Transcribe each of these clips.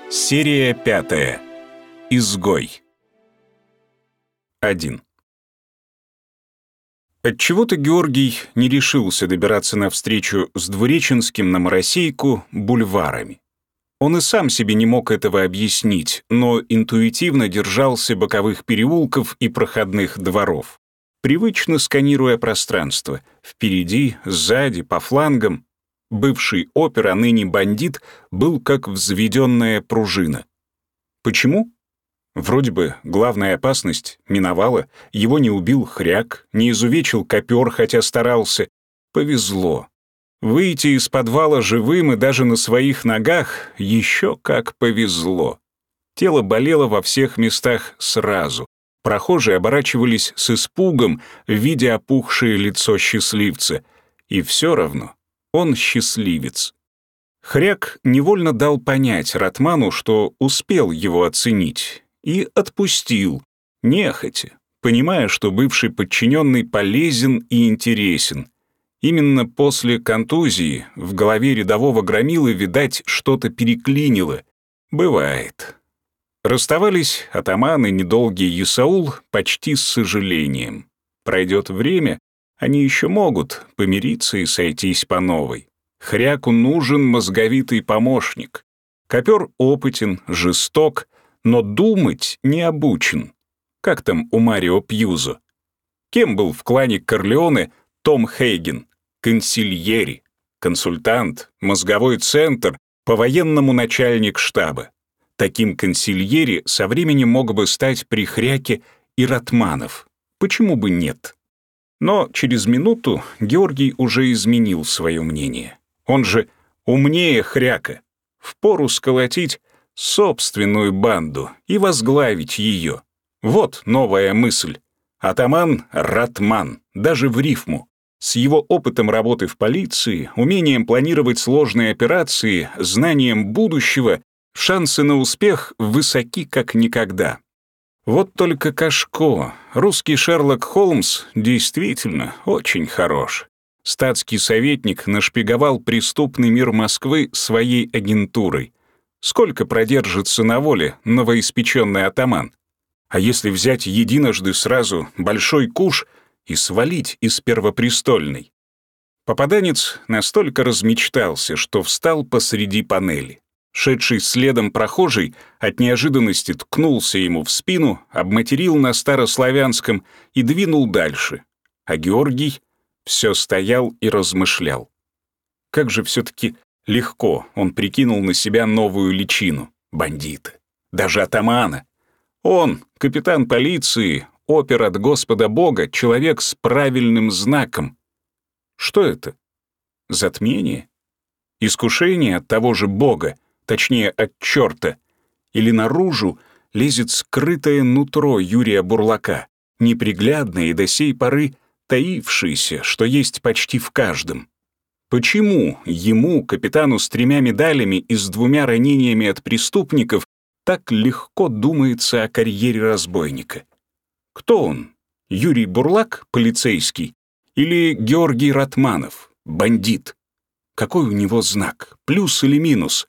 Серия 5. Изгой. 1. Отчего-то Георгий не решился добираться навстречу с Двуреченским на Моросейку бульварами. Он и сам себе не мог этого объяснить, но интуитивно держался боковых переулков и проходных дворов, привычно сканируя пространство впереди, сзади, по флангам. Бывший опер, а ныне бандит, был как взведенная пружина. Почему? Вроде бы главная опасность миновала, его не убил хряк, не изувечил копер, хотя старался. Повезло. Выйти из подвала живым и даже на своих ногах еще как повезло. Тело болело во всех местах сразу. Прохожие оборачивались с испугом, видя опухшее лицо счастливца. И все равно он счастливец. Хряк невольно дал понять Ратману, что успел его оценить, и отпустил, нехотя, понимая, что бывший подчиненный полезен и интересен. Именно после контузии в голове рядового громилы, видать, что-то переклинило. Бывает. Расставались атаман и недолгий Исаул почти с сожалением. Пройдет время, они еще могут помириться и сойтись по новой. Хряку нужен мозговитый помощник. Копер опытен, жесток, но думать не обучен. Как там у Марио Пьюзо? Кем был в клане Корлеоне Том Хейген? Консильери, консультант, мозговой центр, по-военному начальник штаба. Таким консильери со временем мог бы стать при Хряке и Ратманов. Почему бы нет? Но через минуту Георгий уже изменил свое мнение. Он же умнее Хряка. Впору сколотить собственную банду и возглавить ее. Вот новая мысль. Атаман Ратман, даже в рифму. С его опытом работы в полиции, умением планировать сложные операции, знанием будущего, шансы на успех высоки как никогда. Вот только Кашко, русский Шерлок Холмс, действительно очень хорош. Статский советник нашпиговал преступный мир Москвы своей агентурой. Сколько продержится на воле новоиспеченный атаман? А если взять единожды сразу большой куш и свалить из Первопрестольной? Попаданец настолько размечтался, что встал посреди панели. Шедший следом прохожий от неожиданности ткнулся ему в спину, обматерил на старославянском и двинул дальше. А Георгий все стоял и размышлял. Как же все-таки легко он прикинул на себя новую личину — бандита, даже атамана. Он, капитан полиции, опер от Господа Бога, человек с правильным знаком. Что это? Затмение? Искушение от того же Бога, точнее, от черта? Или наружу лезет скрытое нутро Юрия Бурлака, неприглядное и до сей поры таившееся, что есть почти в каждом? Почему ему, капитану с 3 медалями и с 2 ранениями от преступников, так легко думается о карьере разбойника? Кто он? Юрий Бурлак, полицейский? Или Георгий Ратманов, бандит? Какой у него знак, плюс или минус?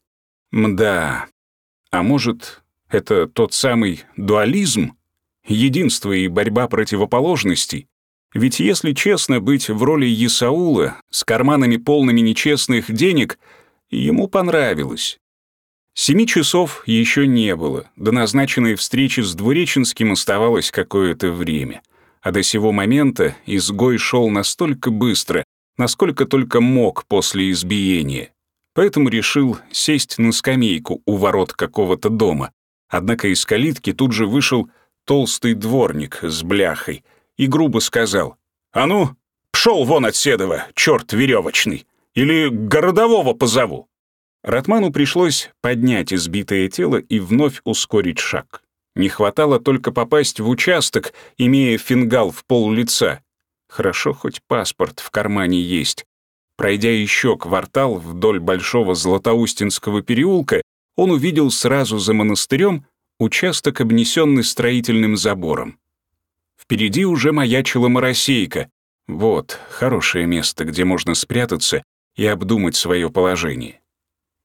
Мда, а может, это тот самый дуализм? Единство и борьба противоположностей? Ведь если честно, быть в роли Исаула с карманами полными нечестных денег ему понравилось. 7 часов еще не было, до назначенной встречи с Двуреченским оставалось какое-то время. А до сего момента изгой шел настолько быстро, насколько только мог после избиения. Поэтому решил сесть на скамейку у ворот какого-то дома. Однако из калитки тут же вышел толстый дворник с бляхой и грубо сказал: «А ну, пшел вон от седова, черт веревочный, или городового позову». Ратману пришлось поднять избитое тело и вновь ускорить шаг. Не хватало только попасть в участок, имея фингал в пол-лица. Хорошо, хоть паспорт в кармане есть. Пройдя еще квартал вдоль Большого Златоустинского переулка, он увидел сразу за монастырем участок, обнесенный строительным забором. Впереди уже маячила Моросейка. Вот, хорошее место, где можно спрятаться и обдумать свое положение.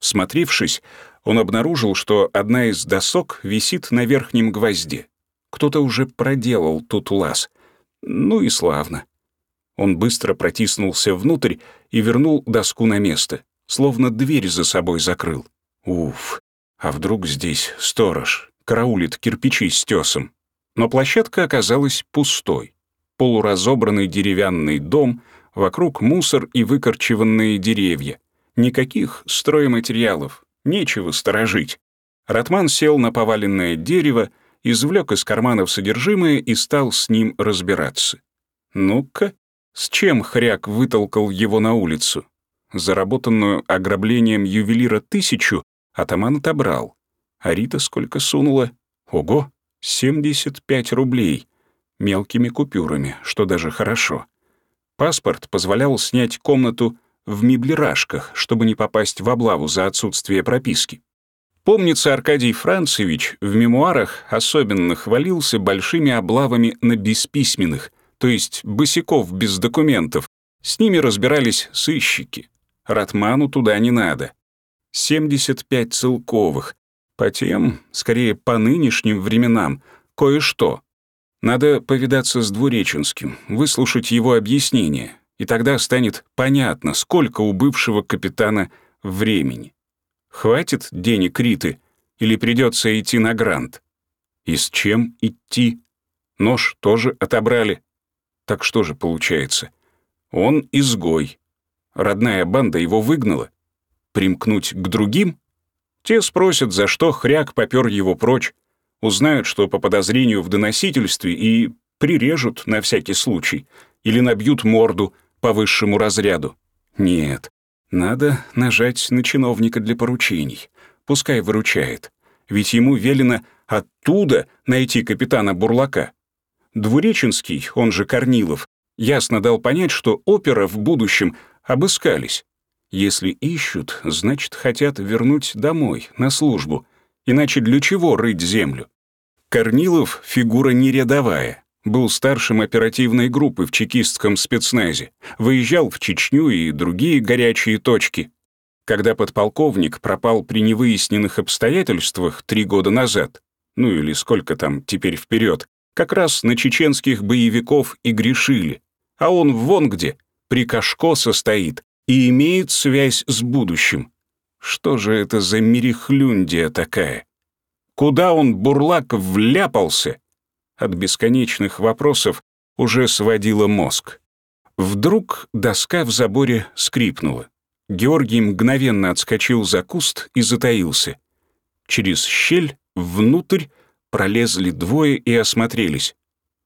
Всмотревшись, он обнаружил, что одна из досок висит на верхнем гвозде. Кто-то уже проделал тут лаз. Ну и славно. Он быстро протиснулся внутрь и вернул доску на место, словно дверь за собой закрыл. Уф, а вдруг здесь сторож караулит кирпичи с тесом? Но площадка оказалась пустой. Полуразобранный деревянный дом, вокруг мусор и выкорчеванные деревья. Никаких стройматериалов, нечего сторожить. Ратман сел на поваленное дерево, извлек из карманов содержимое и стал с ним разбираться. Ну-ка, с чем хряк вытолкал его на улицу? Заработанную ограблением ювелира 1000 атаман отобрал. А Рита сколько сунула? Ого, 75 рублей. Мелкими купюрами, что даже хорошо. Паспорт позволял снять комнату в меблирашках, чтобы не попасть в облаву за отсутствие прописки. Помнится, Аркадий Францевич в мемуарах особенно хвалился большими облавами на бесписьменных, то есть босяков без документов. С ними разбирались сыщики. Ратману туда не надо. 75 целковых. По тем, скорее по нынешним временам, кое-что. Надо повидаться с Двуреченским, выслушать его объяснение, и тогда станет понятно, сколько у бывшего капитана времени. Хватит денег Риты или придется идти на грант? И с чем идти? Нож тоже отобрали. Так что же получается? Он изгой. Родная банда его выгнала. Примкнуть к другим? Те спросят, за что хряк попёр его прочь. Узнают, что по подозрению в доносительстве, и прирежут на всякий случай. Или набьют морду по высшему разряду. Нет, надо нажать на чиновника для поручений. Пускай выручает. Ведь ему велено оттуда найти капитана Бурлака. Двуреченский, он же Корнилов, ясно дал понять, что опера в будущем обыскались. Если ищут, значит, хотят вернуть домой, на службу. Иначе для чего рыть землю? Корнилов — фигура не рядовая. Был старшим оперативной группы в чекистском спецназе. Выезжал в Чечню и другие горячие точки. Когда подполковник пропал при невыясненных обстоятельствах 3 года назад, ну или сколько там теперь вперед, как раз на чеченских боевиков и грешили. А он вон где, при Кашко состоит и имеет связь с будущим. Что же это за мерехлюндия такая? Куда он, Бурлак, вляпался? От бесконечных вопросов уже сводило мозг. Вдруг доска в заборе скрипнула. Георгий мгновенно отскочил за куст и затаился. Через щель внутрь пролезли двое и осмотрелись.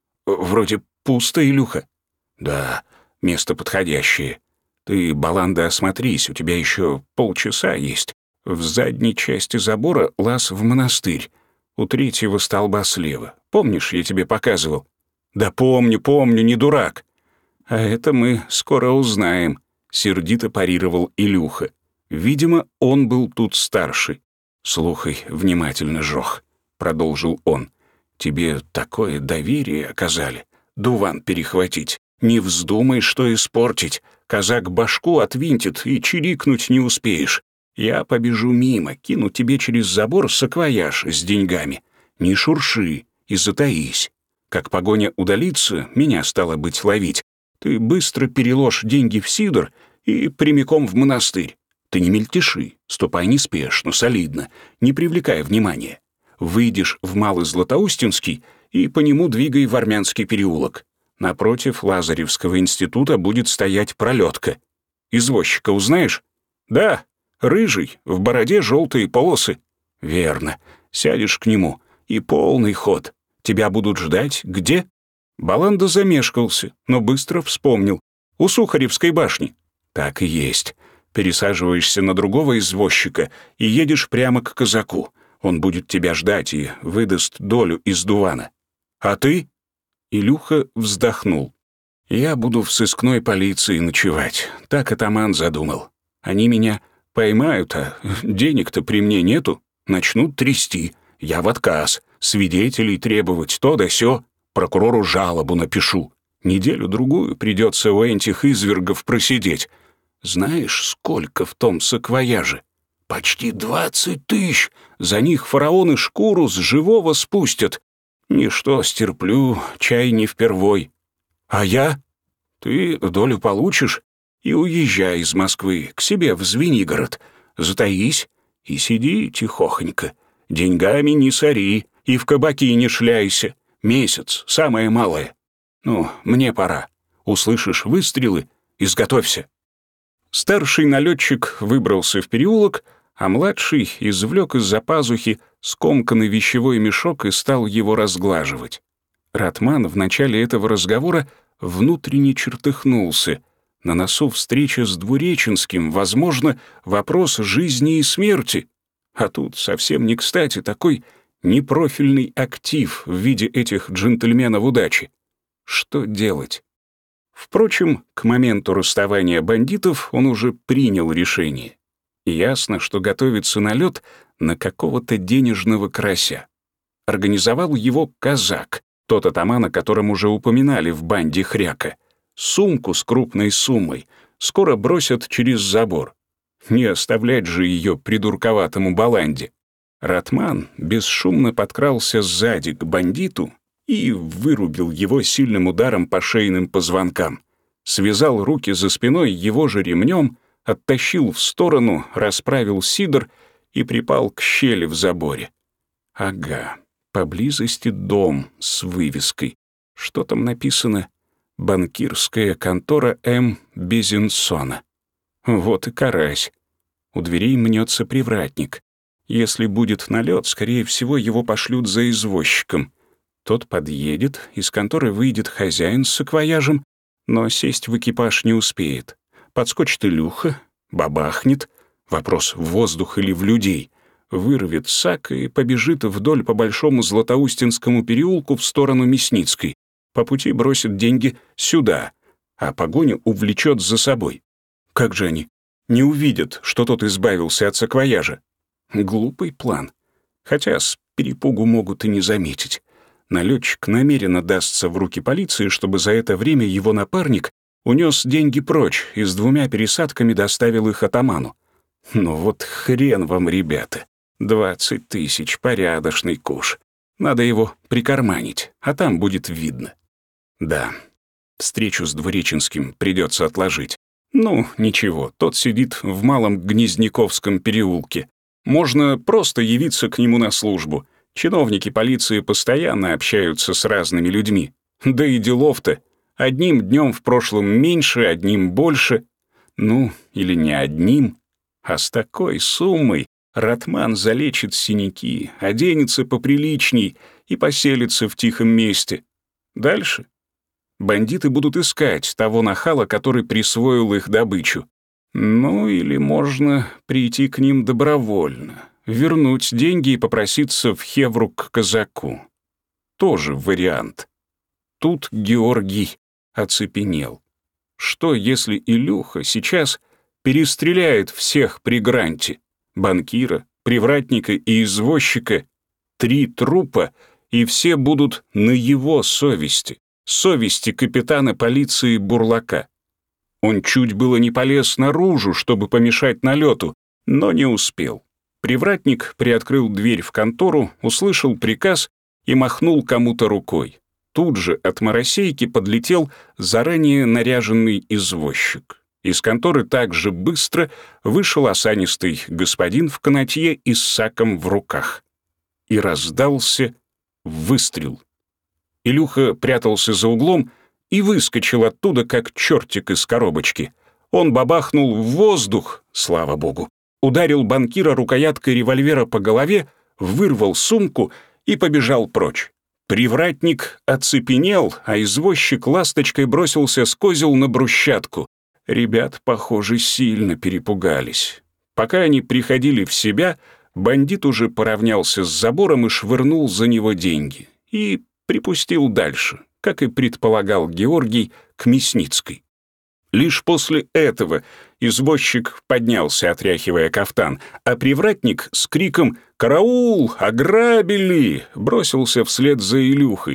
«Вроде пусто, Илюха». «Да, место подходящее. Ты, Баланда, осмотрись, у тебя еще полчаса есть. В задней части забора лаз в монастырь. У 3-го столба слева. Помнишь, я тебе показывал?» «Да помню, не дурак». «А это мы скоро узнаем», — сердито парировал Илюха. Видимо, он был тут старший. «Слухай внимательно, Жох», — продолжил он. «Тебе такое доверие оказали. Дуван перехватить. Не вздумай, что испортить. Казак башку отвинтит, и чирикнуть не успеешь. Я побежу мимо, кину тебе через забор саквояж с деньгами. Не шурши и затаись. Как погоня удалится, меня стало быть ловить. Ты быстро переложь деньги в сидор и прямиком в монастырь. Ты не мельтеши, ступай неспешно, солидно, не привлекая внимания. Выйдешь в Малый Златоустинский и по нему двигай в Армянский переулок. Напротив Лазаревского института будет стоять пролетка. Извозчика узнаешь? Да, рыжий, в бороде желтые полосы. Верно, сядешь к нему, и полный ход. Тебя будут ждать где? Баланда замешкался, но быстро вспомнил. У Сухаревской башни. Так и есть. Пересаживаешься на другого извозчика и едешь прямо к казаку. Он будет тебя ждать и выдаст долю из дувана. А ты? Илюха вздохнул. Я буду в сыскной полиции ночевать. Так атаман задумал. Они меня поймают, а денег-то при мне нету. Начнут трясти. Я в отказ. Свидетелей требовать то да сё. Прокурору жалобу напишу. Неделю-другую придется у этих извергов просидеть. Знаешь, сколько в том саквояже? Почти 20 тысяч! За них фараоны шкуру с живого спустят. Ничто, стерплю, чай не впервой. А я? Ты долю получишь и уезжай из Москвы к себе в Звенигород. Затаись и сиди тихохонько. Деньгами не сори и в кабаки не шляйся. Месяц, самое малое. Ну, мне пора. Услышишь выстрелы — изготовься». Старший налетчик выбрался в переулок, а младший извлек из-за пазухи скомканный вещевой мешок и стал его разглаживать. Ратман в начале этого разговора внутренне чертыхнулся. На носу встреча с Двуреченским, возможно, вопрос жизни и смерти. А тут совсем не кстати такой непрофильный актив в виде этих джентльменов удачи. Что делать? Впрочем, к моменту расставания бандитов он уже принял решение. Ясно, что готовится налет на какого-то денежного карася. Организовал его казак, тот атаман, о котором уже упоминали в банде Хряка. Сумку с крупной суммой скоро бросят через забор. Не оставлять же ее придурковатому баланде. Ратман бесшумно подкрался сзади к бандиту и вырубил его сильным ударом по шейным позвонкам. Связал руки за спиной его же ремнем, оттащил в сторону, расправил сидр и припал к щели в заборе. Ага, поблизости дом с вывеской. Что там написано? «Банкирская контора М. Безенсона». Вот и карась. У дверей мнется привратник. Если будет налет, скорее всего, его пошлют за извозчиком. Тот подъедет, из конторы выйдет хозяин с саквояжем, но сесть в экипаж не успеет. Подскочит Илюха, бабахнет. Вопрос, в воздух или в людей. Вырвет сак и побежит вдоль по Большому Златоустинскому переулку в сторону Мясницкой. По пути бросит деньги сюда, а погоню увлечет за собой. Как же они не увидят, что тот избавился от саквояжа? Глупый план. Хотя с перепугу могут и не заметить. Налетчик намеренно дастся в руки полиции, чтобы за это время его напарник унес деньги прочь и с 2 пересадками доставил их атаману. Ну вот хрен вам, ребята. 20 тысяч, порядочный куш. Надо его прикарманить, а там будет видно. Да, встречу с Двуреченским придется отложить. Ну, ничего, тот сидит в Малом Гнезняковском переулке. Можно просто явиться к нему на службу. Чиновники полиции постоянно общаются с разными людьми. Да и делов-то. Одним днем в прошлом меньше, одним больше. Ну, или не одним. А с такой суммой Ратман залечит синяки, оденется поприличней и поселится в тихом месте. Дальше бандиты будут искать того нахала, который присвоил их добычу. Ну, или можно прийти к ним добровольно, вернуть деньги и попроситься в Хевру к казаку. Тоже вариант. Тут Георгий оцепенел. Что, если Илюха сейчас перестреляет всех при гранте? Банкира, привратника и извозчика? 3 трупа, и все будут на его совести. Совести капитана полиции Бурлака. Он чуть было не полез наружу, чтобы помешать налету, но не успел. Привратник приоткрыл дверь в контору, услышал приказ и махнул кому-то рукой. Тут же от моросейки подлетел заранее наряженный извозчик. Из конторы также быстро вышел осанистый господин в канатье и с саком в руках. И раздался выстрел. Илюха прятался за углом и выскочил оттуда, как чертик из коробочки. Он бабахнул в воздух, слава богу, ударил банкира рукояткой револьвера по голове, вырвал сумку и побежал прочь. Привратник оцепенел, а извозчик ласточкой бросился с козел на брусчатку. Ребят, похоже, сильно перепугались. Пока они приходили в себя, бандит уже поравнялся с забором и швырнул за него деньги. И припустил дальше, как и предполагал Георгий, к Мясницкой. Лишь после этого извозчик поднялся, отряхивая кафтан, а привратник с криком «Караул! Ограбили!» бросился вслед за Илюхой.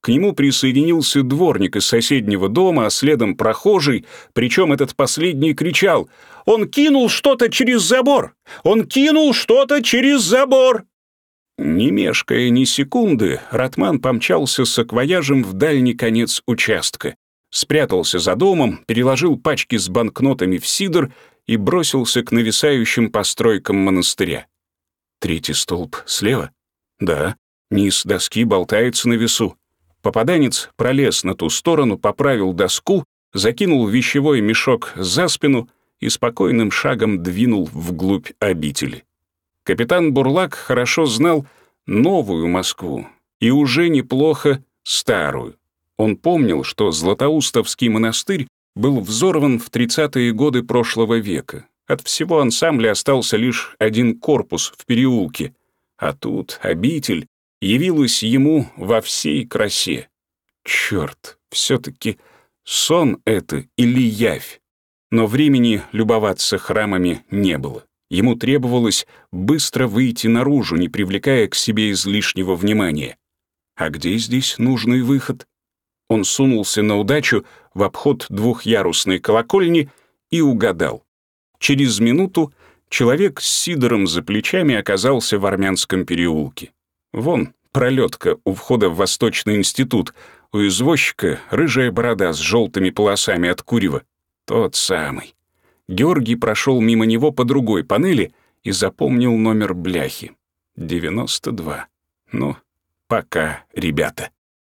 К нему присоединился дворник из соседнего дома, а следом прохожий, причем этот последний кричал: «Он кинул что-то через забор! Он кинул что-то через забор!» Не мешкая ни секунды, Ратман помчался с саквояжем в дальний конец участка, спрятался за домом, переложил пачки с банкнотами в сидр и бросился к нависающим постройкам монастыря. Третий столб слева? Да, низ доски болтается на весу. Попаданец пролез на ту сторону, поправил доску, закинул вещевой мешок за спину и спокойным шагом двинул вглубь обители. Капитан Бурлак хорошо знал новую Москву и уже неплохо старую. Он помнил, что Златоустовский монастырь был взорван в 30-е годы прошлого века. От всего ансамбля остался лишь один корпус в переулке, а тут обитель явилась ему во всей красе. Черт, все-таки сон это или явь? Но времени любоваться храмами не было. Ему требовалось быстро выйти наружу, не привлекая к себе излишнего внимания. А где здесь нужный выход? Он сунулся на удачу в обход двухъярусной колокольни и угадал. Через минуту человек с сидором за плечами оказался в Армянском переулке. Вон пролетка у входа в Восточный институт, у извозчика рыжая борода с желтыми полосами от курева. Тот самый. Георгий прошел мимо него по другой панели и запомнил номер бляхи. 92. Ну, пока, ребята.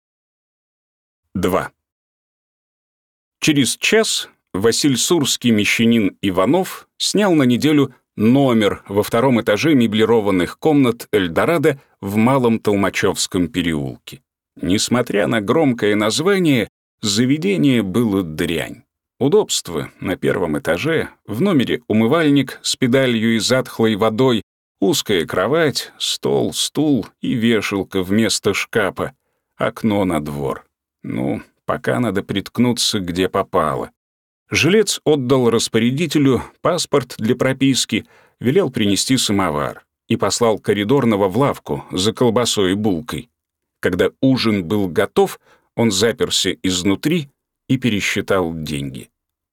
2. Через час васильсурский мещанин Иванов снял на неделю номер во втором этаже меблированных комнат «Эльдорадо» в Малом Толмачевском переулке. Несмотря на громкое название, заведение было дрянь. Удобство на первом этаже, в номере умывальник с педалью и затхлой водой, узкая кровать, стол, стул и вешалка вместо шкафа, окно на двор. Ну, пока надо приткнуться, где попало. Жилец отдал распорядителю паспорт для прописки, велел принести самовар и послал коридорного в лавку за колбасой и булкой. Когда ужин был готов, он заперся изнутри и пересчитал деньги.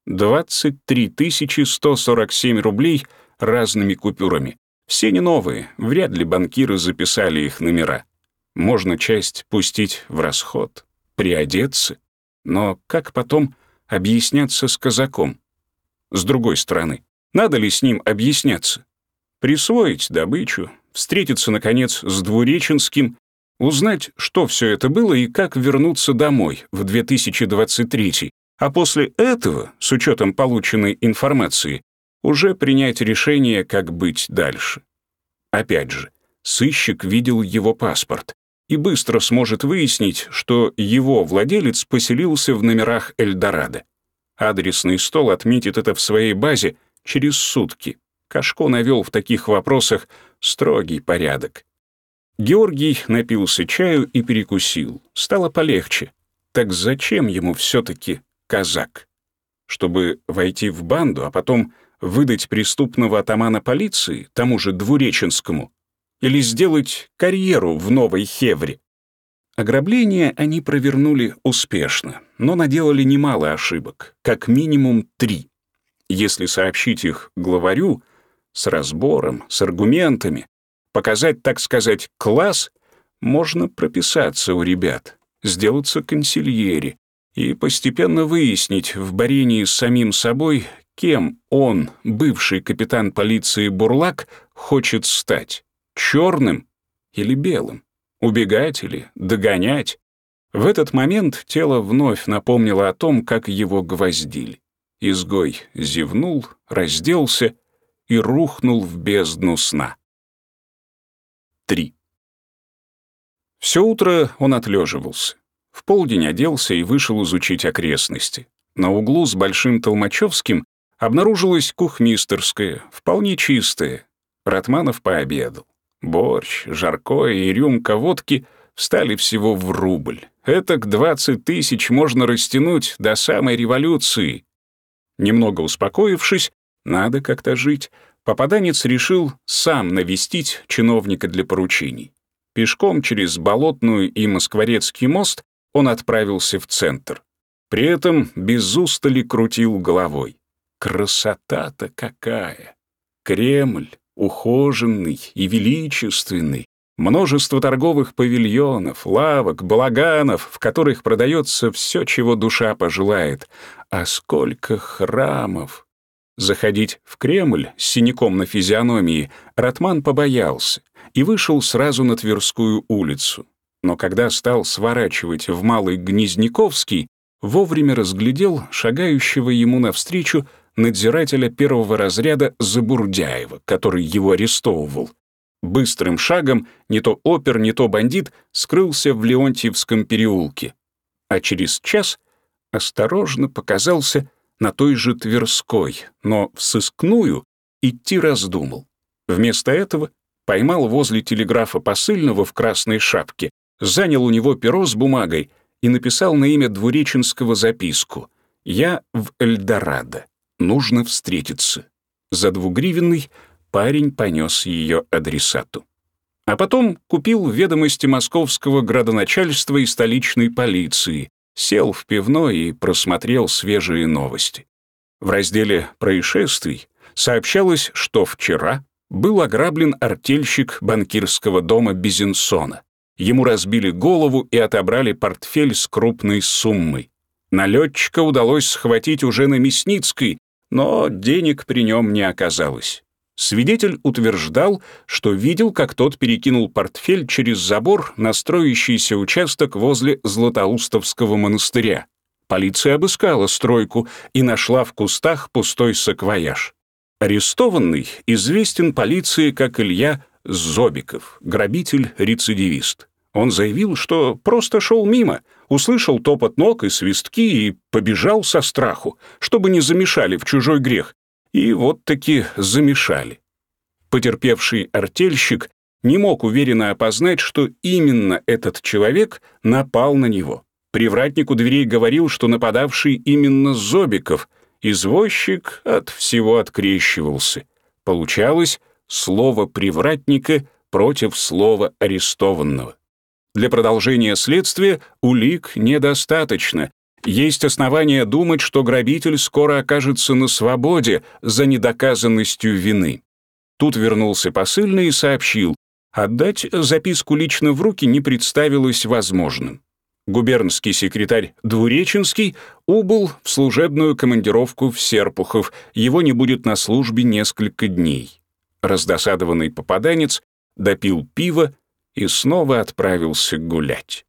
23 147 рублей разными купюрами. Все не новые, вряд ли банкиры записали их номера. Можно часть пустить в расход, приодеться. Но как потом объясняться с казаком? С другой стороны, надо ли с ним объясняться? Присвоить добычу, встретиться, наконец, с Двуреченским, узнать, что все это было и как вернуться домой в 2023, а после этого, с учетом полученной информации, уже принять решение, как быть дальше. Опять же, сыщик видел его паспорт и быстро сможет выяснить, что его владелец поселился в номерах «Эльдорадо». Адресный стол отметит это в своей базе через сутки. Кашко навел в таких вопросах строгий порядок. Георгий напился чаю и перекусил. Стало полегче. Так зачем ему все-таки казак? Чтобы войти в банду, а потом выдать преступного атамана полиции, тому же Двуреченскому? Или сделать карьеру в Новой Хевре? Ограбление они провернули успешно, но наделали немало ошибок, как минимум 3. Если сообщить их главарю, с разбором, с аргументами, показать, так сказать, класс, можно прописаться у ребят, сделаться консильери и постепенно выяснить в борении с самим собой, кем он, бывший капитан полиции Бурлак, хочет стать — черным или белым, убегать или догонять. В этот момент тело вновь напомнило о том, как его гвоздили. Изгой зевнул, разделся и рухнул в бездну сна. 3. Все утро он отлеживался. В полдень оделся и вышел изучить окрестности. На углу с Большим Толмачевским обнаружилась кухмистерская, вполне чистая. Ратманов пообедал. Борщ, жаркое и рюмка водки встали всего в рубль. Этак 20 тысяч можно растянуть до самой революции. Немного успокоившись, надо как-то жить, попаданец решил сам навестить чиновника для поручений. Пешком через Болотную и Москворецкий мост он отправился в центр. При этом без устали крутил головой. Красота-то какая! Кремль, ухоженный и величественный. Множество торговых павильонов, лавок, балаганов, в которых продается все, чего душа пожелает. А сколько храмов! Заходить в Кремль с синяком на физиономии Ратман побоялся и вышел сразу на Тверскую улицу. Но когда стал сворачивать в Малый Гнезняковский, вовремя разглядел шагающего ему навстречу надзирателя первого разряда Забурдяева, который его арестовывал. Быстрым шагом не то опер, не то бандит скрылся в Леонтьевском переулке, а через час осторожно показался на той же Тверской, но в сыскную идти раздумал. Вместо этого поймал возле телеграфа посыльного в красной шапке, занял у него перо с бумагой и написал на имя Двуреченского записку: «Я в Эльдорадо. Нужно встретиться». За 2-гривенный парень понес ее адресату. А потом купил ведомости московского градоначальства и столичной полиции, сел в пивной и просмотрел свежие новости. В разделе «Происшествий» сообщалось, что вчера был ограблен артельщик банкирского дома Безенсона. Ему разбили голову и отобрали портфель с крупной суммой. Налетчика удалось схватить уже на Мясницкой, но денег при нем не оказалось. Свидетель утверждал, что видел, как тот перекинул портфель через забор на строящийся участок возле Златоустовского монастыря. Полиция обыскала стройку и нашла в кустах пустой саквояж. Арестованный известен полиции как Илья Зобиков, грабитель-рецидивист. Он заявил, что просто шел мимо, услышал топот ног и свистки и побежал со страху, чтобы не замешали в чужой грех. И вот таки замешали. Потерпевший артельщик не мог уверенно опознать, что именно этот человек напал на него. Привратник у дверей говорил, что нападавший именно Зобиков. Извозчик от всего открещивался. Получалось слово привратника против слова арестованного. Для продолжения следствия улик недостаточно. Есть основания думать, что грабитель скоро окажется на свободе за недоказанностью вины. Тут вернулся посыльный и сообщил: отдать записку лично в руки не представилось возможным. Губернский секретарь Двуреченский убыл в служебную командировку в Серпухов, его не будет на службе несколько дней. Раздосадованный попаданец допил пиво и снова отправился гулять.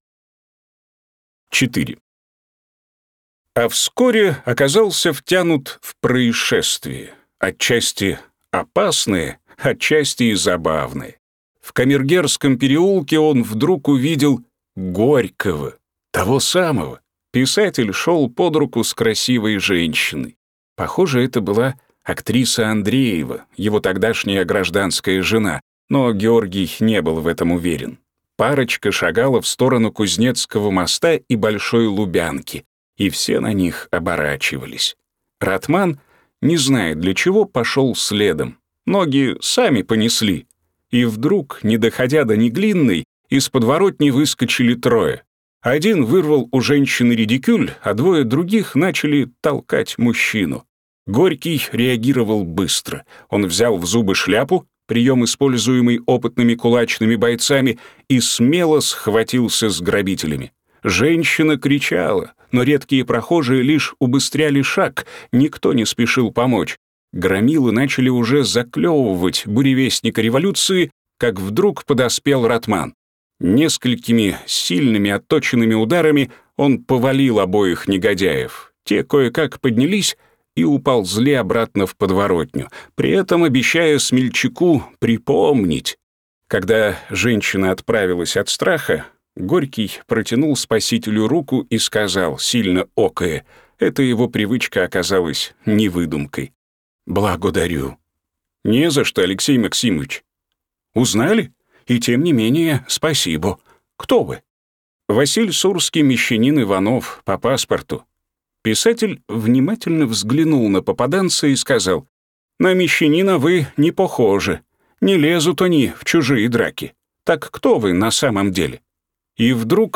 4. А вскоре оказался втянут в происшествие, отчасти опасное, отчасти и забавное. В Камергерском переулке он вдруг увидел Горького, того самого. Писатель шел под руку с красивой женщиной. Похоже, это была актриса Андреева, его тогдашняя гражданская жена, но Георгий не был в этом уверен. Парочка шагала в сторону Кузнецкого моста и Большой Лубянки, и все на них оборачивались. Ратман, не зная для чего, пошел следом. Ноги сами понесли. И вдруг, не доходя до Неглинной, из подворотни выскочили 3. Один вырвал у женщины редикюль, а 2 других начали толкать мужчину. Горький реагировал быстро. Он взял в зубы шляпу, прием, используемый опытными кулачными бойцами, и смело схватился с грабителями. Женщина кричала, но редкие прохожие лишь убыстряли шаг, никто не спешил помочь. Громилы начали уже заклевывать буревестника революции, как вдруг подоспел Ратман. Несколькими сильными отточенными ударами он повалил обоих негодяев. Те кое-как поднялись и уползли обратно в подворотню, при этом обещая смельчаку припомнить. Когда женщина отправилась от страха, Горький протянул спасителю руку и сказал, сильно окая, эта его привычка оказалась не выдумкой: «Благодарю». «Не за что, Алексей Максимович». «Узнали? И тем не менее, спасибо. Кто вы?» «Василь Сурский, мещанин Иванов, по паспорту». Писатель внимательно взглянул на попаданца и сказал: «На мещанина вы не похожи. Не лезут они в чужие драки. Так кто вы на самом деле?» И вдруг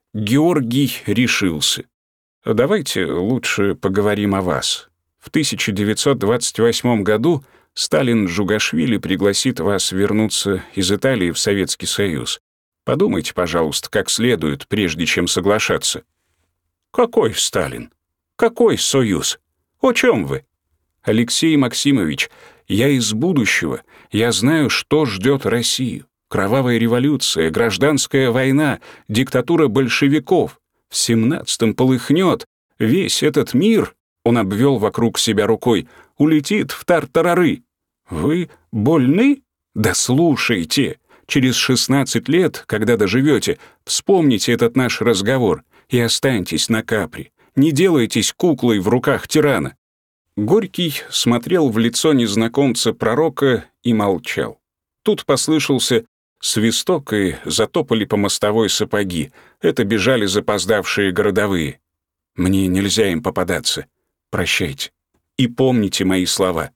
Георгий решился. «Давайте лучше поговорим о вас. В 1928 году Сталин Джугашвили пригласит вас вернуться из Италии в Советский Союз. Подумайте, пожалуйста, как следует, прежде чем соглашаться». «Какой Сталин? Какой Союз? О чем вы?» «Алексей Максимович, я из будущего. Я знаю, что ждет Россию. Кровавая революция, гражданская война, диктатура большевиков. В 17-м полыхнет. Весь этот мир, он обвел вокруг себя рукой, улетит в тартарары. Вы больны? Да слушайте. Через 16 лет, когда доживете, вспомните этот наш разговор и останьтесь на Капри. Не делайтесь куклой в руках тирана». Горький смотрел в лицо незнакомца пророка и молчал. Тут послышался свисток, и затопали по мостовой сапоги. Это бежали запоздавшие городовые. «Мне нельзя им попадаться. Прощайте. И помните мои слова».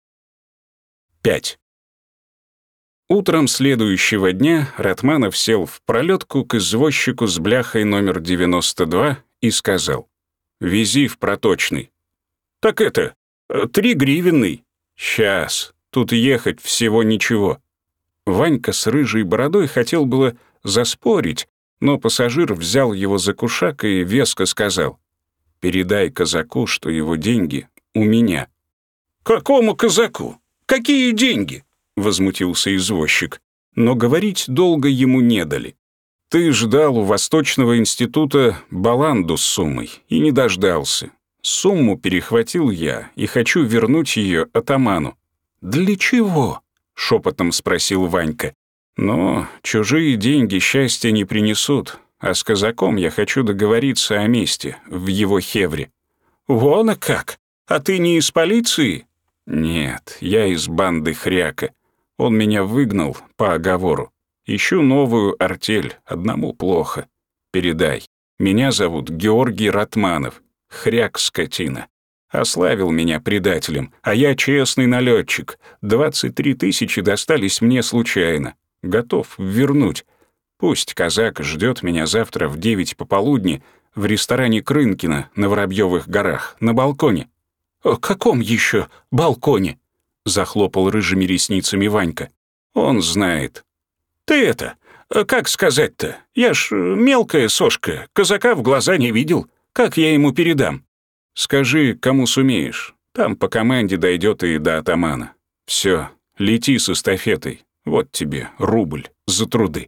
5. Утром следующего дня Ратманов сел в пролетку к извозчику с бляхой номер 92 и сказал: «Вези в Проточный». «Так это, 3 гривенный». «Сейчас, тут ехать всего ничего». Ванька с рыжей бородой хотел было заспорить, но пассажир взял его за кушак и веско сказал: «Передай казаку, что его деньги у меня». «Какому казаку? Какие деньги?» — возмутился извозчик. Но говорить долго ему не дали. «Ты ждал у Восточного института баланду с суммой и не дождался. Сумму перехватил я и хочу вернуть ее атаману». «Для чего?» — шепотом спросил Ванька. «Но чужие деньги счастья не принесут, а с казаком я хочу договориться о месте в его хевре». «Вон а как! А ты не из полиции?» «Нет, я из банды Хряка. Он меня выгнал по оговору. Ищу новую артель, одному плохо. Передай, меня зовут Георгий Ратманов, Хряк скотина. Ославил меня предателем, а я честный налетчик. 23 тысячи достались мне случайно. Готов вернуть. Пусть казак ждет меня завтра в 9 пополудни в ресторане Крынкина на Воробьевых горах, на балконе». «О каком еще балконе?» — захлопал рыжими ресницами Ванька. «Он знает». «Ты это, как сказать-то? Я ж мелкая сошка, казака в глаза не видел. Как я ему передам?» «Скажи, кому сумеешь. Там по команде дойдет и до атамана. Все, лети с эстафетой. Вот тебе рубль за труды».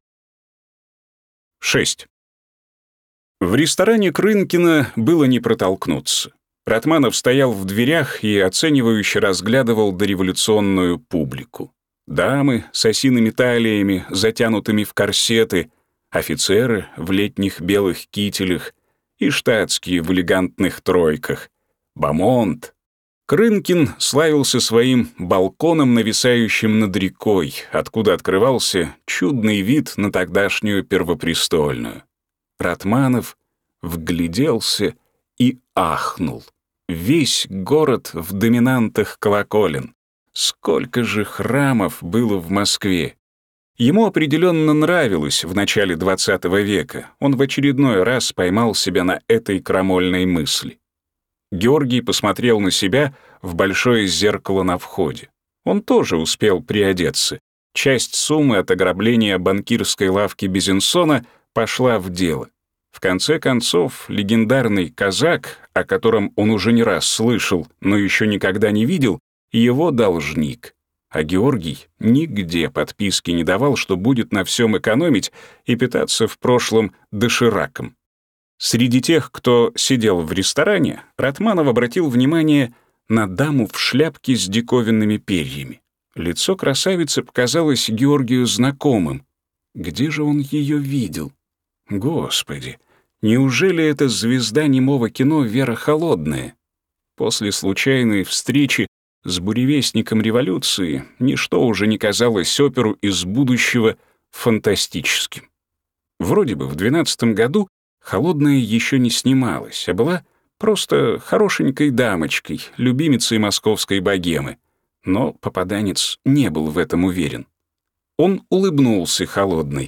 6. В ресторане Крынкина было не протолкнуться. Ратманов стоял в дверях и оценивающе разглядывал дореволюционную публику. Дамы с осиными талиями, затянутыми в корсеты, офицеры в летних белых кителях и штатские в элегантных тройках. Бамонт. Крынкин славился своим балконом, нависающим над рекой, откуда открывался чудный вид на тогдашнюю Первопрестольную. Ратманов вгляделся и ахнул. Весь город в доминантах колоколен. Сколько же храмов было в Москве! Ему определенно нравилось в начале XX века. Он в очередной раз поймал себя на этой крамольной мысли. Георгий посмотрел на себя в большое зеркало на входе. Он тоже успел приодеться. Часть суммы от ограбления банкирской лавки Безенсона пошла в дело. В конце концов, легендарный казак, о котором он уже не раз слышал, но еще никогда не видел, его должник. А Георгий нигде подписки не давал, что будет на всем экономить и питаться в прошлом дошираком. Среди тех, кто сидел в ресторане, Ратманов обратил внимание на даму в шляпке с диковинными перьями. Лицо красавицы показалось Георгию знакомым. Где же он ее видел? Господи, неужели это звезда немого кино Вера Холодная? После случайной встречи с буревестником революции ничто уже не казалось оперу из будущего фантастическим. Вроде бы в 12 году Холодная еще не снималась, а была просто хорошенькой дамочкой, любимицей московской богемы. Но попаданец не был в этом уверен. Он улыбнулся Холодной,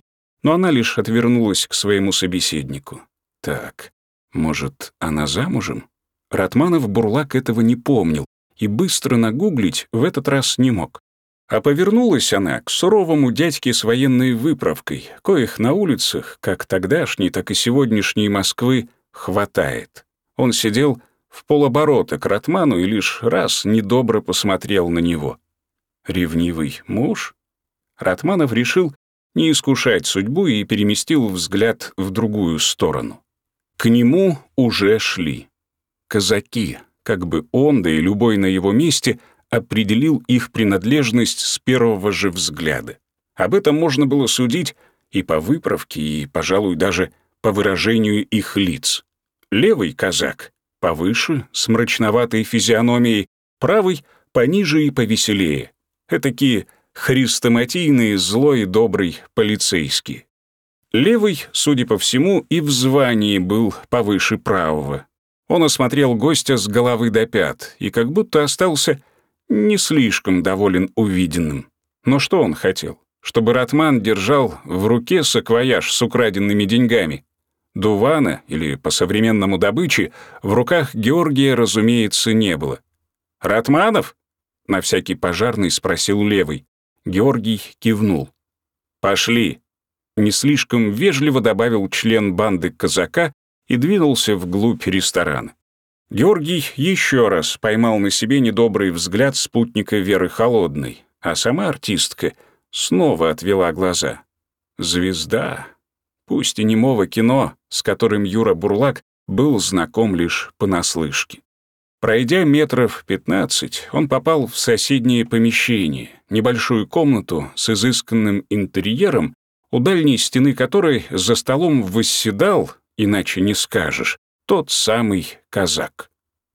но она лишь отвернулась к своему собеседнику. Так, может, она замужем? Ратманов-Бурлак этого не помнил и быстро нагуглить в этот раз не мог. А повернулась она к суровому дядьке с военной выправкой, коих на улицах, как тогдашней, так и сегодняшней Москвы, хватает. Он сидел в полоборота к Ратману и лишь раз недобро посмотрел на него. Ревнивый муж? Ратманов решил не искушать судьбу и переместил взгляд в другую сторону. К нему уже шли. Казаки, как бы он, да и любой на его месте, определил их принадлежность с первого же взгляда. Об этом можно было судить и по выправке, и, пожалуй, даже по выражению их лиц. Левый казак повыше, с мрачноватой физиономией, правый пониже и повеселее. Этакие хрестоматийные, злой и добрый полицейские. Левый, судя по всему, и в звании был повыше правого. Он осмотрел гостя с головы до пят и как будто остался не слишком доволен увиденным. Но что он хотел? Чтобы Ратман держал в руке саквояж с украденными деньгами. Дувана, или по-современному добычи, в руках Георгия, разумеется, не было. «Ратманов?» — на всякий пожарный спросил Левый. Георгий кивнул. «Пошли», — не слишком вежливо добавил член банды казака и двинулся вглубь ресторана. Георгий еще раз поймал на себе недобрый взгляд спутника Веры Холодной, а сама артистка снова отвела глаза. Звезда, пусть и немого кино, с которым Юра Бурлак был знаком лишь понаслышке. Пройдя метров 15, он попал в соседнее помещение, небольшую комнату с изысканным интерьером, у дальней стены которой за столом восседал, иначе не скажешь, тот самый казак.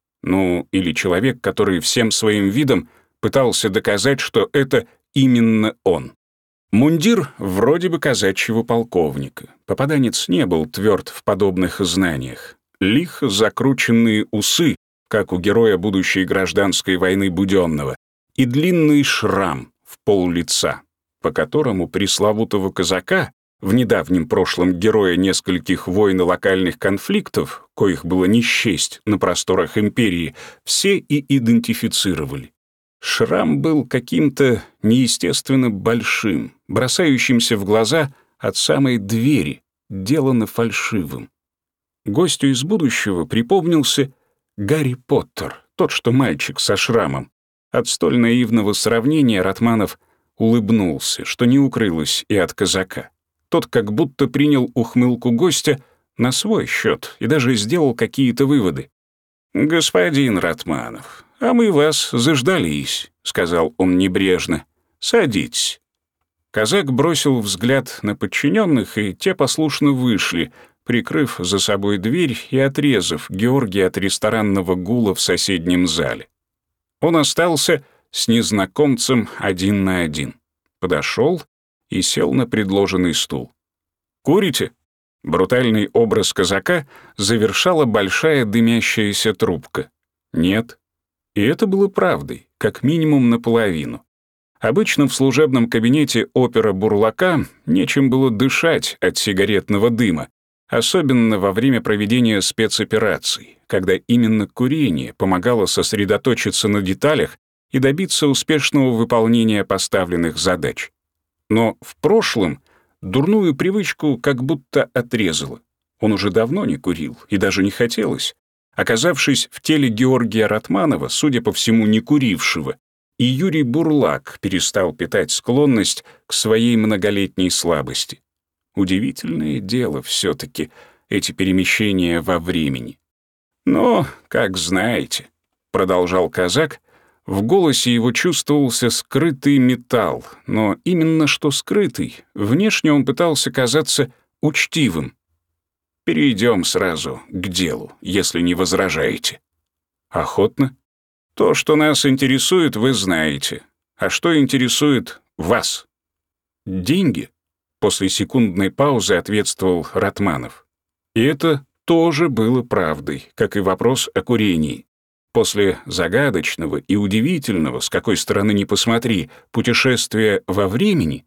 Ну, или человек, который всем своим видом пытался доказать, что это именно он. Мундир вроде бы казачьего полковника. Попаданец не был тверд в подобных знаниях. Лихо закрученные усы, как у героя будущей гражданской войны Будённого, и длинный шрам в пол лица, по которому пресловутого казака, в недавнем прошлом героя нескольких войн и локальных конфликтов, коих было не счесть на просторах империи, все и идентифицировали. Шрам был каким-то неестественно большим, бросающимся в глаза от самой двери, делано фальшивым. Гостю из будущего припомнился Гарри Поттер, тот, что мальчик со шрамом. От столь наивного сравнения Ратманов улыбнулся, что не укрылось и от казака. Тот как будто принял ухмылку гостя на свой счет и даже сделал какие-то выводы. «Господин Ратманов, а мы вас заждались», — сказал он небрежно. «Садитесь». Казак бросил взгляд на подчиненных, и те послушно вышли, прикрыв за собой дверь и отрезав Георгия от ресторанного гула в соседнем зале. Он остался с незнакомцем один на один. Подошел и сел на предложенный стул. «Курите?» Брутальный образ казака завершала большая дымящаяся трубка. «Нет». И это было правдой, как минимум наполовину. Обычно в служебном кабинете опера Бурлака нечем было дышать от сигаретного дыма, особенно во время проведения спецопераций, когда именно курение помогало сосредоточиться на деталях и добиться успешного выполнения поставленных задач. Но в прошлом дурную привычку как будто отрезало. Он уже давно не курил, и даже не хотелось. Оказавшись в теле Георгия Ратманова, судя по всему, не курившего, и Юрий Бурлак перестал питать склонность к своей многолетней слабости. Удивительное дело все-таки эти перемещения во времени. «Но, как знаете», — продолжал казак, в голосе его чувствовался скрытый металл, но именно что скрытый, внешне он пытался казаться учтивым. «Перейдем сразу к делу, если не возражаете». «Охотно. То, что нас интересует, вы знаете. А что интересует вас?» «Деньги», — после секундной паузы ответствовал Ратманов. И это тоже было правдой, как и вопрос о курении. После загадочного и удивительного, с какой стороны ни посмотри, путешествия во времени,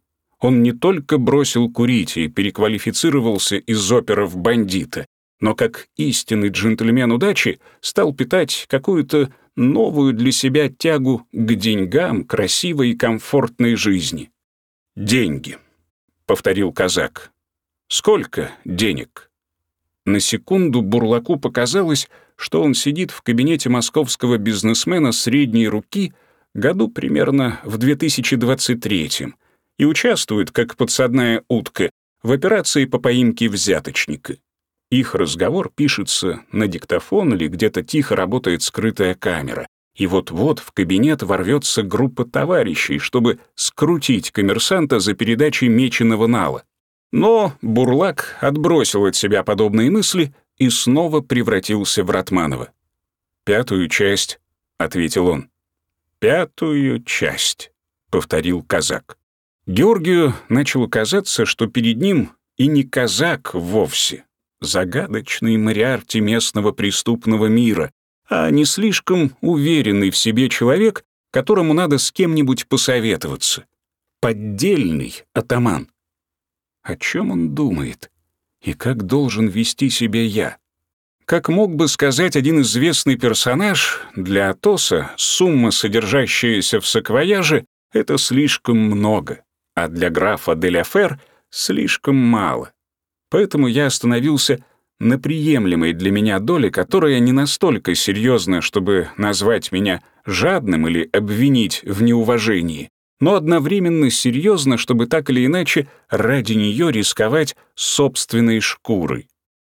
Он не только бросил курить и переквалифицировался из опера в бандита, но как истинный джентльмен удачи стал питать какую-то новую для себя тягу к деньгам, красивой и комфортной жизни. «Деньги», — повторил казак. «Сколько денег?» На секунду Бурлаку показалось, что он сидит в кабинете московского бизнесмена средней руки году примерно в 2023-м и участвует, как подсадная утка, в операции по поимке взяточника. Их разговор пишется на диктофон или где-то тихо работает скрытая камера, и вот-вот в кабинет ворвется группа товарищей, чтобы скрутить коммерсанта за передачей меченого нала. Но Бурлак отбросил от себя подобные мысли и снова превратился в Ратманова. «Пятую часть», — ответил он. «Пятую часть», — повторил казак. Георгию начало казаться, что перед ним и не казак вовсе, загадочный Мориарти местного преступного мира, а не слишком уверенный в себе человек, которому надо с кем-нибудь посоветоваться. Поддельный атаман. О чем он думает? И как должен вести себя я? Как мог бы сказать один известный персонаж, для Атоса сумма, содержащаяся в саквояже, это слишком много, а для графа де ля Фер слишком мало. Поэтому я остановился на приемлемой для меня доле, которая не настолько серьезна, чтобы назвать меня жадным или обвинить в неуважении, но одновременно серьезно, чтобы так или иначе ради нее рисковать собственной шкурой.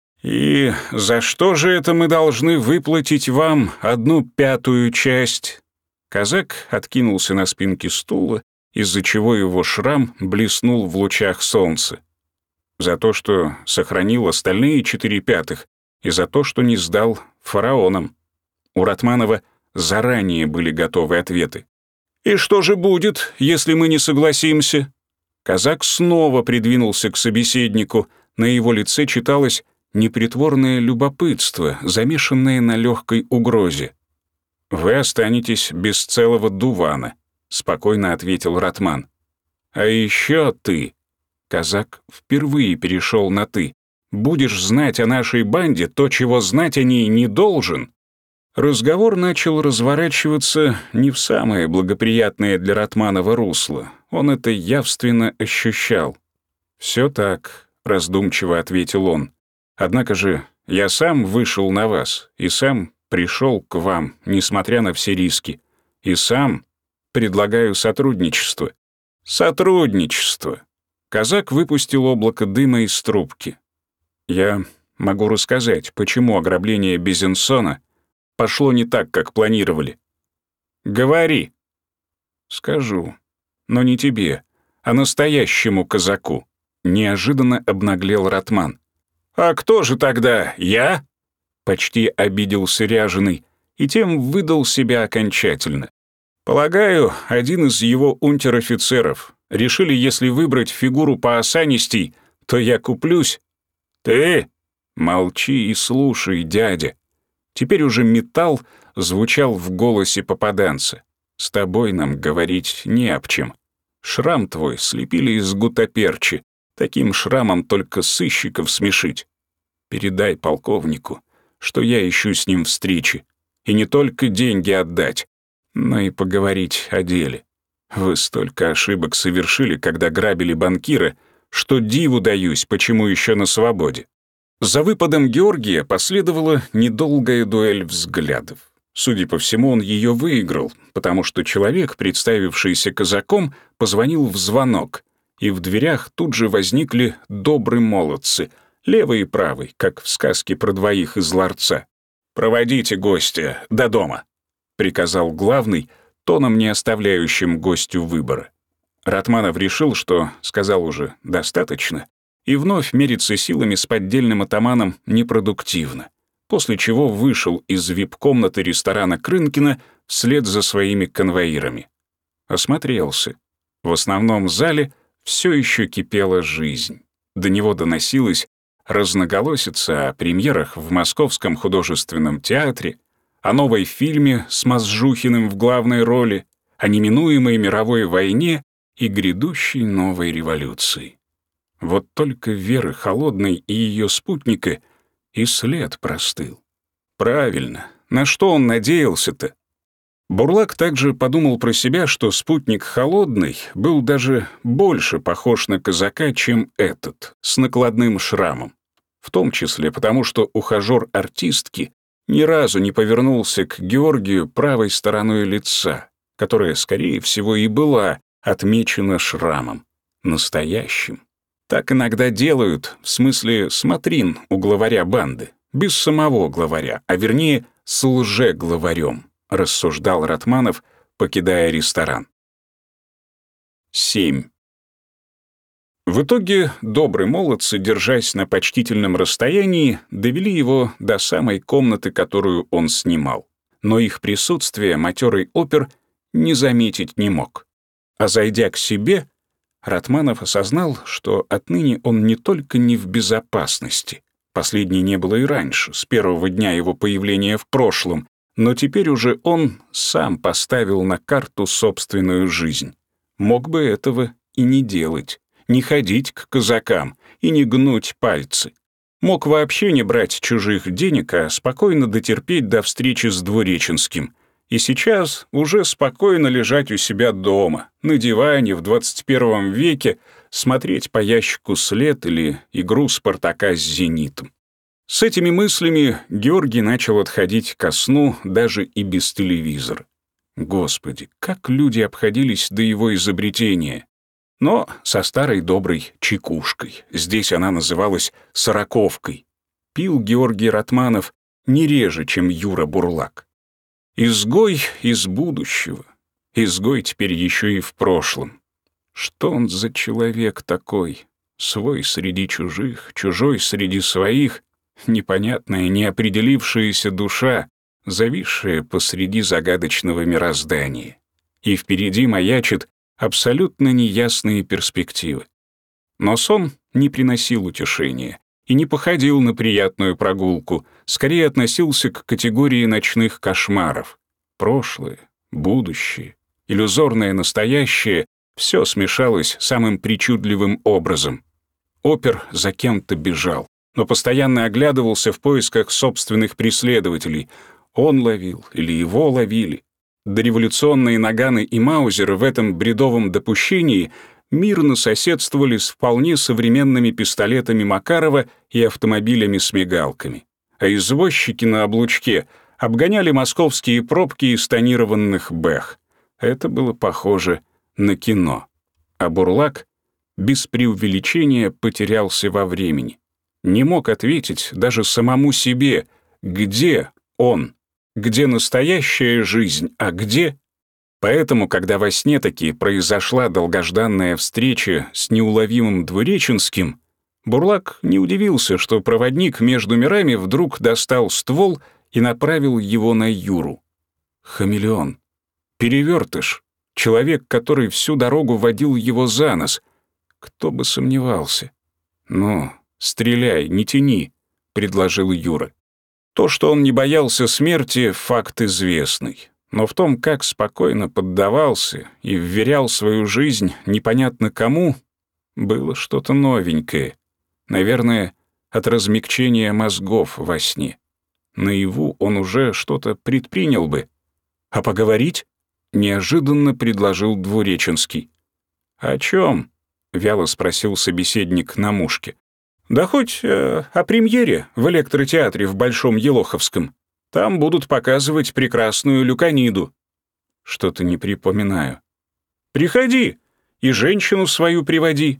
«И за что же это мы должны выплатить вам 1/5 часть?» Казак откинулся на спинке стула, из-за чего его шрам блеснул в лучах солнца. «За то, что сохранил остальные 4/5, и за то, что не сдал фараонам». У Ратманова заранее были готовы ответы. «И что же будет, если мы не согласимся?» Казак снова придвинулся к собеседнику. На его лице читалось непритворное любопытство, замешанное на легкой угрозе. «Вы останетесь без целого дувана», — спокойно ответил Ратман. «А еще ты», — казак впервые перешел на «ты», «будешь знать о нашей банде то, чего знать о ней не должен». Разговор начал разворачиваться не в самое благоприятное для Ратманова русло. Он это явственно ощущал. «Все так», — раздумчиво ответил он. «Однако же я сам вышел на вас и сам пришел к вам, несмотря на все риски. И сам предлагаю сотрудничество». «Сотрудничество!» Казак выпустил облако дыма из трубки. «Я могу рассказать, почему ограбление Безенсона пошло не так, как планировали». «Говори». «Скажу. Но не тебе, а настоящему казаку», — неожиданно обнаглел Ратман. «А кто же тогда? Я?» Почти обиделся Ряженый и тем выдал себя окончательно. «Полагаю, один из его унтер-офицеров решили, если выбрать фигуру поосанистей, то я куплюсь». «Ты?» «Молчи и слушай, дядя». Теперь уже металл звучал в голосе попаданца. «С тобой нам говорить не об чем. Шрам твой слепили из гуттаперчи. Таким шрамом только сыщиков смешить. Передай полковнику, что я ищу с ним встречи. И не только деньги отдать, но и поговорить о деле. Вы столько ошибок совершили, когда грабили банкира, что диву даюсь, почему еще на свободе». За выпадом Георгия последовала недолгая дуэль взглядов. Судя по всему, он ее выиграл, потому что человек, представившийся казаком, позвонил в звонок, и в дверях тут же возникли добрые молодцы, левый и правый, как в сказке про двоих из ларца. «Проводите гостя до дома», — приказал главный, тоном не оставляющим гостю выбора. Ратманов решил, что сказал уже достаточно, и вновь мериться силами с поддельным атаманом непродуктивно, после чего вышел из вип-комнаты ресторана Крынкина вслед за своими конвоирами. Осмотрелся. В основном зале все еще кипела жизнь. До него доносилась разноголосица о премьерах в Московском художественном театре, о новой фильме с Мазжухиным в главной роли, о неминуемой мировой войне и грядущей новой революции. Вот только Веры Холодной и ее спутника и след простыл. Правильно, на что он надеялся-то? Бурлак также подумал про себя, что спутник Холодный был даже больше похож на казака, чем этот, с накладным шрамом. В том числе потому, что ухажёр артистки ни разу не повернулся к Георгию правой стороной лица, которая, скорее всего, и была отмечена шрамом. Настоящим. Так иногда делают, в смысле смотрин у главаря банды, без самого главаря, а вернее с лже-главарем, рассуждал Ратманов, покидая ресторан. 7. В итоге добрые молодцы, держась на почтительном расстоянии, довели его до самой комнаты, которую он снимал. Но их присутствие матерый опер не заметить не мог. А зайдя к себе, Ратманов осознал, что отныне он не только не в безопасности, последней не было и раньше, с первого дня его появления в прошлом, но теперь уже он сам поставил на карту собственную жизнь. Мог бы этого и не делать, не ходить к казакам и не гнуть пальцы. Мог вообще не брать чужих денег, а спокойно дотерпеть до встречи с Двуреченским. И сейчас уже спокойно лежать у себя дома, на диване в 21 веке, смотреть по ящику «След» или игру «Спартака» с «Зенитом». С этими мыслями Георгий начал отходить ко сну даже и без телевизора. Господи, как люди обходились до его изобретения. Но со старой доброй чекушкой, здесь она называлась «сороковкой», пил Георгий Ратманов не реже, чем Юра Бурлак. Изгой из будущего, изгой теперь еще и в прошлом. Что он за человек такой? Свой среди чужих, чужой среди своих, непонятная, неопределившаяся душа, зависшая посреди загадочного мироздания. И впереди маячит абсолютно неясные перспективы. Но сон не приносил утешения и не походил на приятную прогулку, скорее относился к категории ночных кошмаров. Прошлое, будущее, иллюзорное настоящее — все смешалось самым причудливым образом. Опер за кем-то бежал, но постоянно оглядывался в поисках собственных преследователей. Он ловил или его ловили. Дореволюционные наганы и маузеры в этом бредовом допущении мирно соседствовали с вполне современными пистолетами Макарова и автомобилями с мигалками. А извозчики на облучке обгоняли московские пробки из тонированных бэх. Это было похоже на кино. А Бурлак без преувеличения потерялся во времени. Не мог ответить даже самому себе, где он, где настоящая жизнь, а где... Поэтому, когда во сне таки произошла долгожданная встреча с неуловимым Двуреченским, Бурлак не удивился, что проводник между мирами вдруг достал ствол и направил его на Юру. Хамелеон. Перевертыш. Человек, который всю дорогу водил его за нос. Кто бы сомневался. «Ну, стреляй, не тяни», — предложил Юра. То, что он не боялся смерти, факт известный. Но в том, как спокойно поддавался и вверял свою жизнь непонятно кому, было что-то новенькое. Наверное, от размягчения мозгов во сне. Наяву он уже что-то предпринял бы. «А поговорить?» — неожиданно предложил Двуреченский. «О чем?» — вяло спросил собеседник на мушке. «Да хоть о премьере в электротеатре в Большом Елоховском. Там будут показывать прекрасную Люканиду». «Что-то не припоминаю». «Приходи и женщину свою приводи».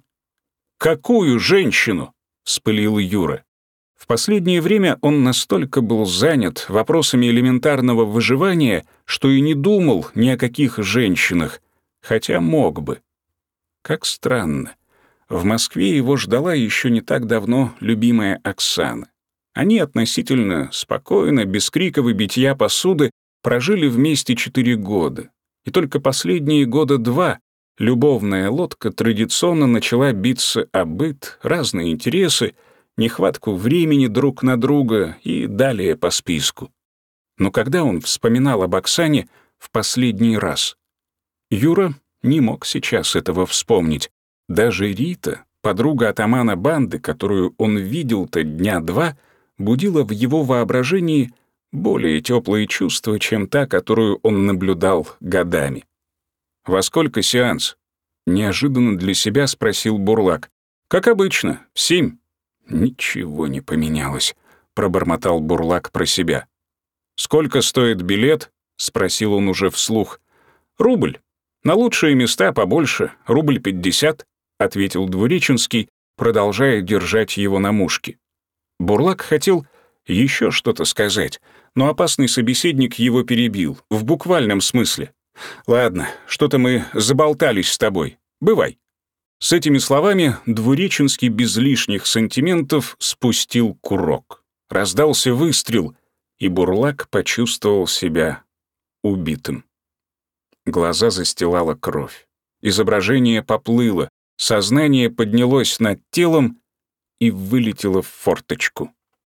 «Какую женщину?» — вспылил Юра. В последнее время он настолько был занят вопросами элементарного выживания, что и не думал ни о каких женщинах, хотя мог бы. Как странно. В Москве его ждала еще не так давно любимая Оксана. Они относительно спокойно, без криков и битья посуды, прожили вместе 4 года. И только последние 2 года любовная лодка традиционно начала биться о быт, разные интересы, нехватку времени друг на друга и далее по списку. Но когда он вспоминал об Оксане в последний раз? Юра не мог сейчас этого вспомнить. Даже Рита, подруга атамана банды, которую он видел-то дня два, будила в его воображении более теплые чувства, чем та, которую он наблюдал годами. «Во сколько сеанс?» — неожиданно для себя спросил Бурлак. «Как обычно, в 7». «Ничего не поменялось», — пробормотал Бурлак про себя. «Сколько стоит билет?» — спросил он уже вслух. «Рубль. На лучшие места побольше, рубль 50», — ответил Двуреченский, продолжая держать его на мушке. Бурлак хотел еще что-то сказать, но опасный собеседник его перебил, в буквальном смысле. «Ладно, что-то мы заболтались с тобой. Бывай». С этими словами Двуреченский без лишних сантиментов спустил курок. Раздался выстрел, и Бурлак почувствовал себя убитым. Глаза застилала кровь. Изображение поплыло, сознание поднялось над телом и вылетело в форточку.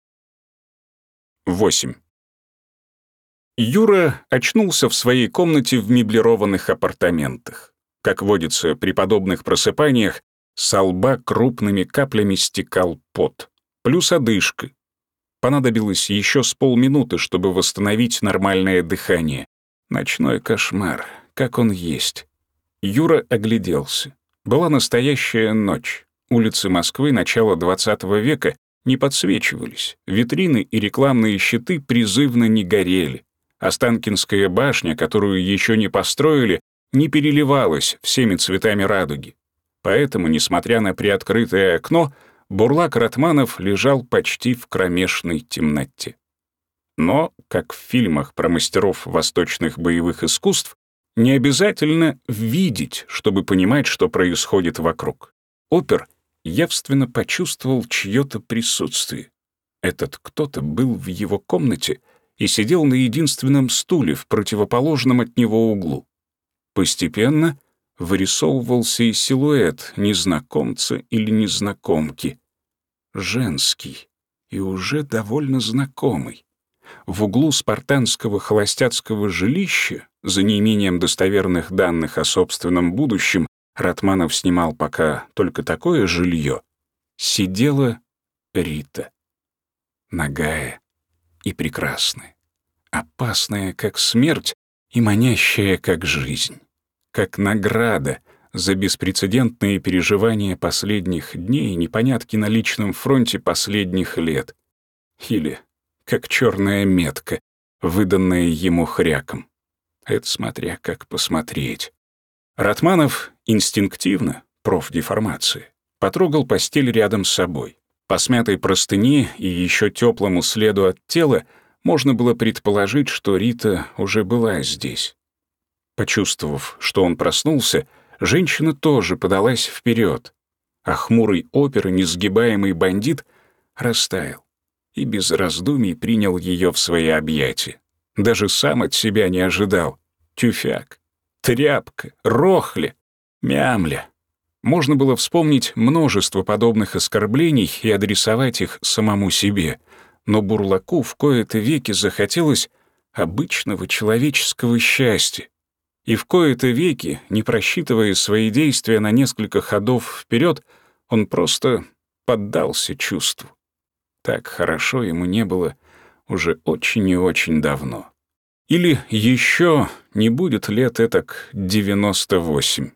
8. Юра очнулся в своей комнате в меблированных апартаментах. Как водится при подобных просыпаниях, со лба крупными каплями стекал пот. Плюс одышка. Понадобилось еще с полминуты, чтобы восстановить нормальное дыхание. Ночной кошмар, как он есть. Юра огляделся. Была настоящая ночь. Улицы Москвы начала XX века не подсвечивались, витрины и рекламные щиты призывно не горели. Останкинская башня, которую еще не построили, не переливалась всеми цветами радуги. Поэтому, несмотря на приоткрытое окно, Бурлак Ратманов лежал почти в кромешной темноте. Но, как в фильмах про мастеров восточных боевых искусств, не обязательно видеть, чтобы понимать, что происходит вокруг. Опер явственно почувствовал чье-то присутствие. Этот кто-то был в его комнате и сидел на единственном стуле в противоположном от него углу. Постепенно вырисовывался и силуэт незнакомца или незнакомки. Женский и уже довольно знакомый. В углу спартанского холостяцкого жилища, за неимением достоверных данных о собственном будущем, Ратманов снимал пока только такое жилье, сидела Рита. Нагая и прекрасная, опасная, как смерть, и манящая, как жизнь, как награда за беспрецедентные переживания последних дней и непонятки на личном фронте последних лет. Или как черная метка, выданная ему хряком. Это смотря как посмотреть. Ратманов инстинктивно, профдеформация, потрогал постель рядом с собой. По смятой простыне и еще теплому следу от тела можно было предположить, что Рита уже была здесь. Почувствовав, что он проснулся, женщина тоже подалась вперед, а хмурый опер и несгибаемый бандит растаял и без раздумий принял ее в свои объятия. Даже сам от себя не ожидал. Тюфяк, тряпка, рохля, мямля. Можно было вспомнить множество подобных оскорблений и адресовать их самому себе, но Бурлаку в кои-то веки захотелось обычного человеческого счастья. И в кои-то веки, не просчитывая свои действия на несколько ходов вперед, он просто поддался чувству. Так хорошо ему не было уже очень и очень давно. Или еще не будет лет этак 98.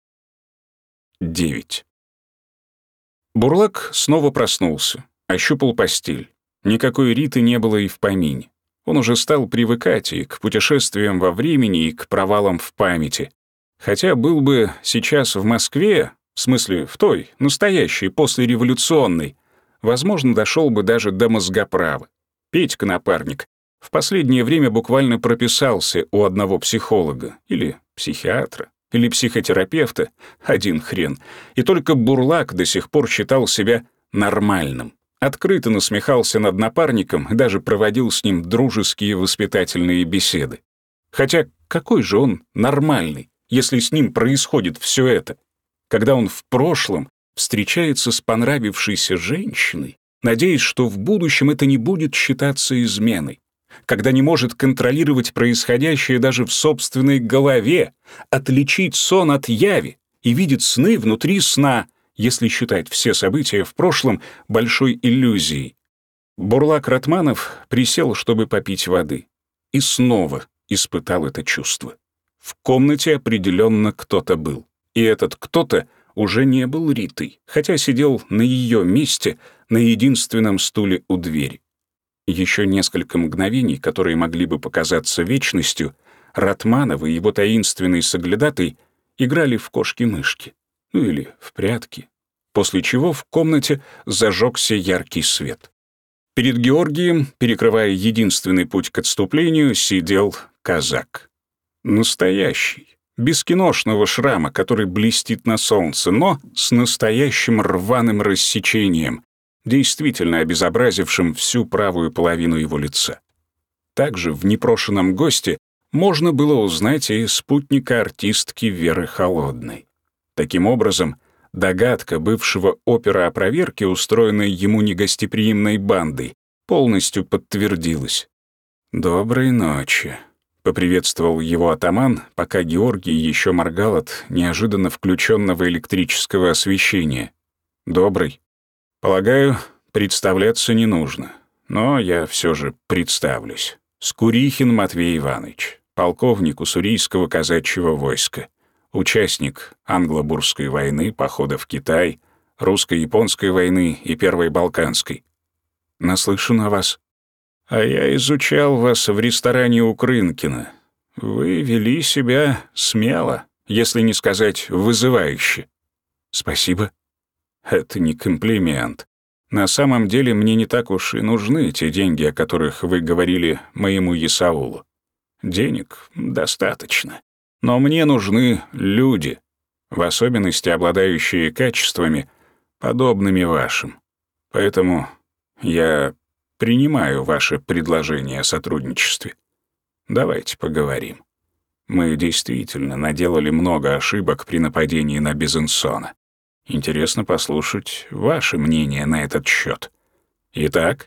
9. Бурлак снова проснулся, ощупал постель. Никакой Риты не было и в помине. Он уже стал привыкать и к путешествиям во времени, и к провалам в памяти. Хотя был бы сейчас в Москве, в смысле в той, настоящей, послереволюционной, возможно, дошел бы даже до мозгоправа. Петька, напарник, в последнее время буквально прописался у одного психолога, или психиатра, или психотерапевта, один хрен. И только Бурлак до сих пор считал себя нормальным. Открыто насмехался над напарником и даже проводил с ним дружеские воспитательные беседы. Хотя какой же он нормальный, если с ним происходит все это? Когда он в прошлом встречается с понравившейся женщиной, надеясь, что в будущем это не будет считаться изменой. когда не может контролировать происходящее даже в собственной голове, отличить сон от яви и видит сны внутри сна, если считать все события в прошлом большой иллюзией. Бурлак Ратманов присел, чтобы попить воды, и снова испытал это чувство. В комнате определенно кто-то был, и этот кто-то уже не был Ритой, хотя сидел на ее месте на единственном стуле у двери. Еще несколько мгновений, которые могли бы показаться вечностью, Ратманов и его таинственный соглядатый играли в кошки-мышки, ну или в прятки, после чего в комнате зажегся яркий свет. Перед Георгием, перекрывая единственный путь к отступлению, сидел казак. Настоящий, без киношного шрама, который блестит на солнце, но с настоящим рваным рассечением, действительно обезобразившим всю правую половину его лица. Также в непрошенном госте можно было узнать и спутника артистки Веры Холодной. Таким образом, догадка бывшего опера о проверке, устроенной ему негостеприимной бандой, полностью подтвердилась. «Доброй ночи», — поприветствовал его атаман, пока Георгий еще моргал от неожиданно включенного электрического освещения. «Добрый. Полагаю, представляться не нужно, но я все же представлюсь. Скурихин Матвей Иванович, полковник уссурийского казачьего войска, участник Англо-Бурской войны, похода в Китай, русско-японской войны и Первой Балканской. Наслышан о вас. А я изучал вас в ресторане у Крынкина. Вы вели себя смело, если не сказать вызывающе. Спасибо. Это не комплимент. На самом деле мне не так уж и нужны те деньги, о которых вы говорили моему Исаулу. Денег достаточно. Но мне нужны люди, в особенности обладающие качествами, подобными вашим. Поэтому я принимаю ваше предложение о сотрудничестве. Давайте поговорим. Мы действительно наделали много ошибок при нападении на Безенсона. Интересно послушать ваше мнение на этот счет. Итак,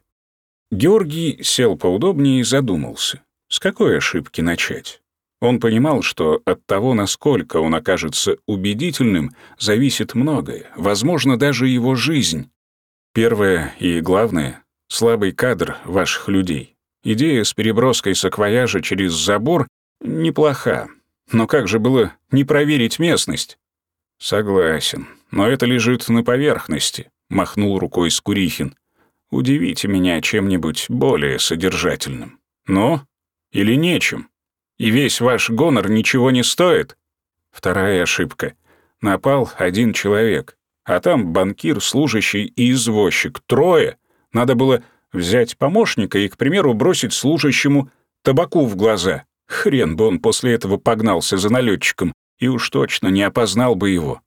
Георгий сел поудобнее и задумался, с какой ошибки начать. Он понимал, что от того, насколько он окажется убедительным, зависит многое, возможно, даже его жизнь. Первое и главное — слабый кадр ваших людей. Идея с переброской саквояжа через забор неплоха. Но как же было не проверить местность? Согласен, но это лежит на поверхности, махнул рукой Скурихин. Удивите меня чем-нибудь более содержательным. Но или нечем? И весь ваш гонор ничего не стоит? Вторая ошибка. Напал один человек, а там банкир, служащий и извозчик. Трое. Надо было взять помощника и, к примеру, бросить служащему табаку в глаза. Хрен бы он после этого погнался за налетчиком и уж точно не опознал бы его.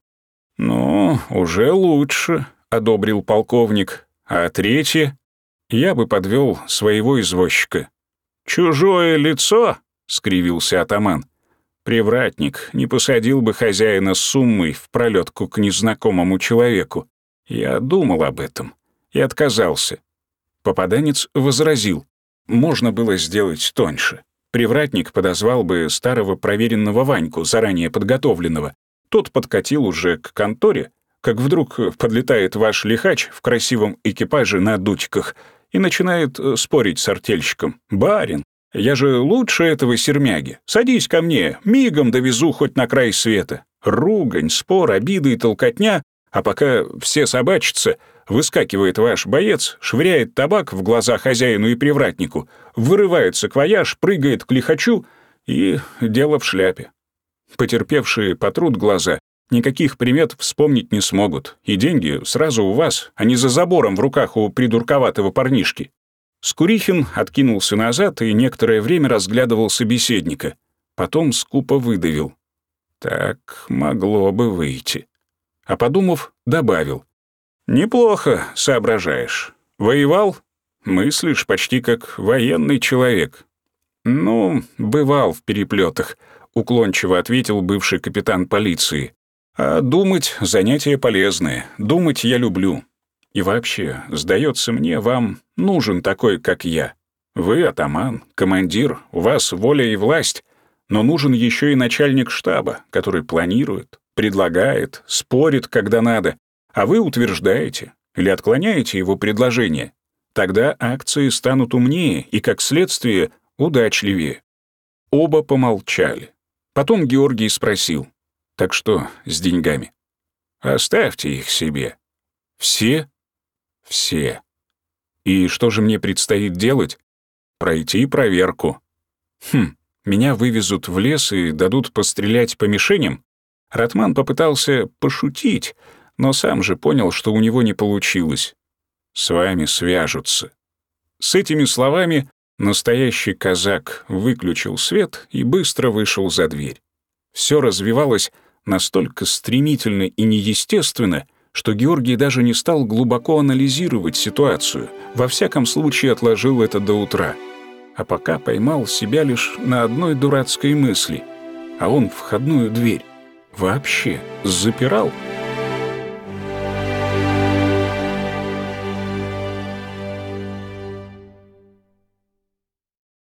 «Ну, уже лучше», — одобрил полковник. «А третье? Я бы подвел своего извозчика». «Чужое лицо?» — скривился атаман. «Привратник не посадил бы хозяина с суммой в пролетку к незнакомому человеку. Я думал об этом и отказался». Попаданец возразил. Можно было сделать тоньше. Привратник подозвал бы старого проверенного Ваньку, заранее подготовленного. Тот подкатил уже к конторе, как вдруг подлетает ваш лихач в красивом экипаже на дудьках и начинает спорить с артельщиком. «Барин, я же лучше этого сермяги. Садись ко мне, мигом довезу хоть на край света». Ругань, спор, обиды и толкотня, а пока все собачатся, выскакивает ваш боец, швыряет табак в глаза хозяину и привратнику, вырывает саквояж, прыгает к лихачу, и дело в шляпе. Потерпевшие потрут глаза, никаких примет вспомнить не смогут, и деньги сразу у вас, а не за забором в руках у придурковатого парнишки. Скурихин откинулся назад и некоторое время разглядывал собеседника. Потом скупо выдавил. Так могло бы выйти. А подумав, добавил. «Неплохо соображаешь. Воевал? Мыслишь почти как военный человек». «Ну, бывал в переплетах», — уклончиво ответил бывший капитан полиции. «А думать — занятие полезное. Думать я люблю. И вообще, сдается мне, вам нужен такой, как я. Вы атаман, командир, у вас воля и власть, но нужен еще и начальник штаба, который планирует, предлагает, спорит, когда надо, а вы утверждаете или отклоняете его предложение. Тогда акции станут умнее и, как следствие, удачливее». Оба помолчали. Потом Георгий спросил: «Так что с деньгами?» «Оставьте их себе». «Все?» «Все. И что же мне предстоит делать?» «Пройти проверку». Меня вывезут в лес и дадут пострелять по мишеням?» Ратман попытался пошутить, но сам же понял, что у него не получилось. «С вами свяжутся». С этими словами настоящий казак выключил свет и быстро вышел за дверь. Все развивалось настолько стремительно и неестественно, что Георгий даже не стал глубоко анализировать ситуацию, во всяком случае отложил это до утра. А пока поймал себя лишь на одной дурацкой мысли. А он входную дверь вообще запирал?